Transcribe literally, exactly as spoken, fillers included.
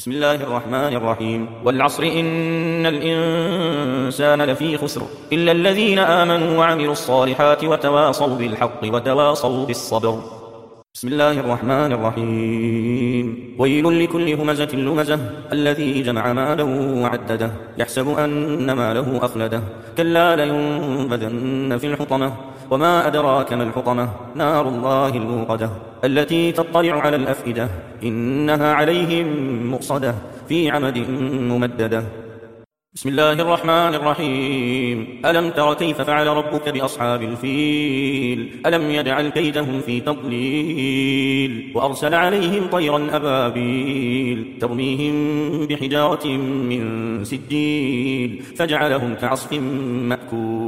بسم الله الرحمن الرحيم والعصر إن الإنسان لفي خسر إلا الذين آمنوا وعملوا الصالحات وتواصوا بالحق وتواصوا بالصبر. بسم الله الرحمن الرحيم ويل لكل همزة لمزة الذي جمع مالا وعدده يحسب أن ماله أخلده كلا لينبذن في الحطمة وما أدراك ما الحطمة نار الله الموقدة التي تطلع على الأفئدة إنها عليهم مؤصدة في عمد ممددة. بسم الله الرحمن الرحيم ألم تر كيف فعل ربك بأصحاب الفيل ألم يجعل كيدهم في تضليل وأرسل عليهم طيرا أبابيل ترميهم بحجارة من سجيل فجعلهم كعصف مأكول.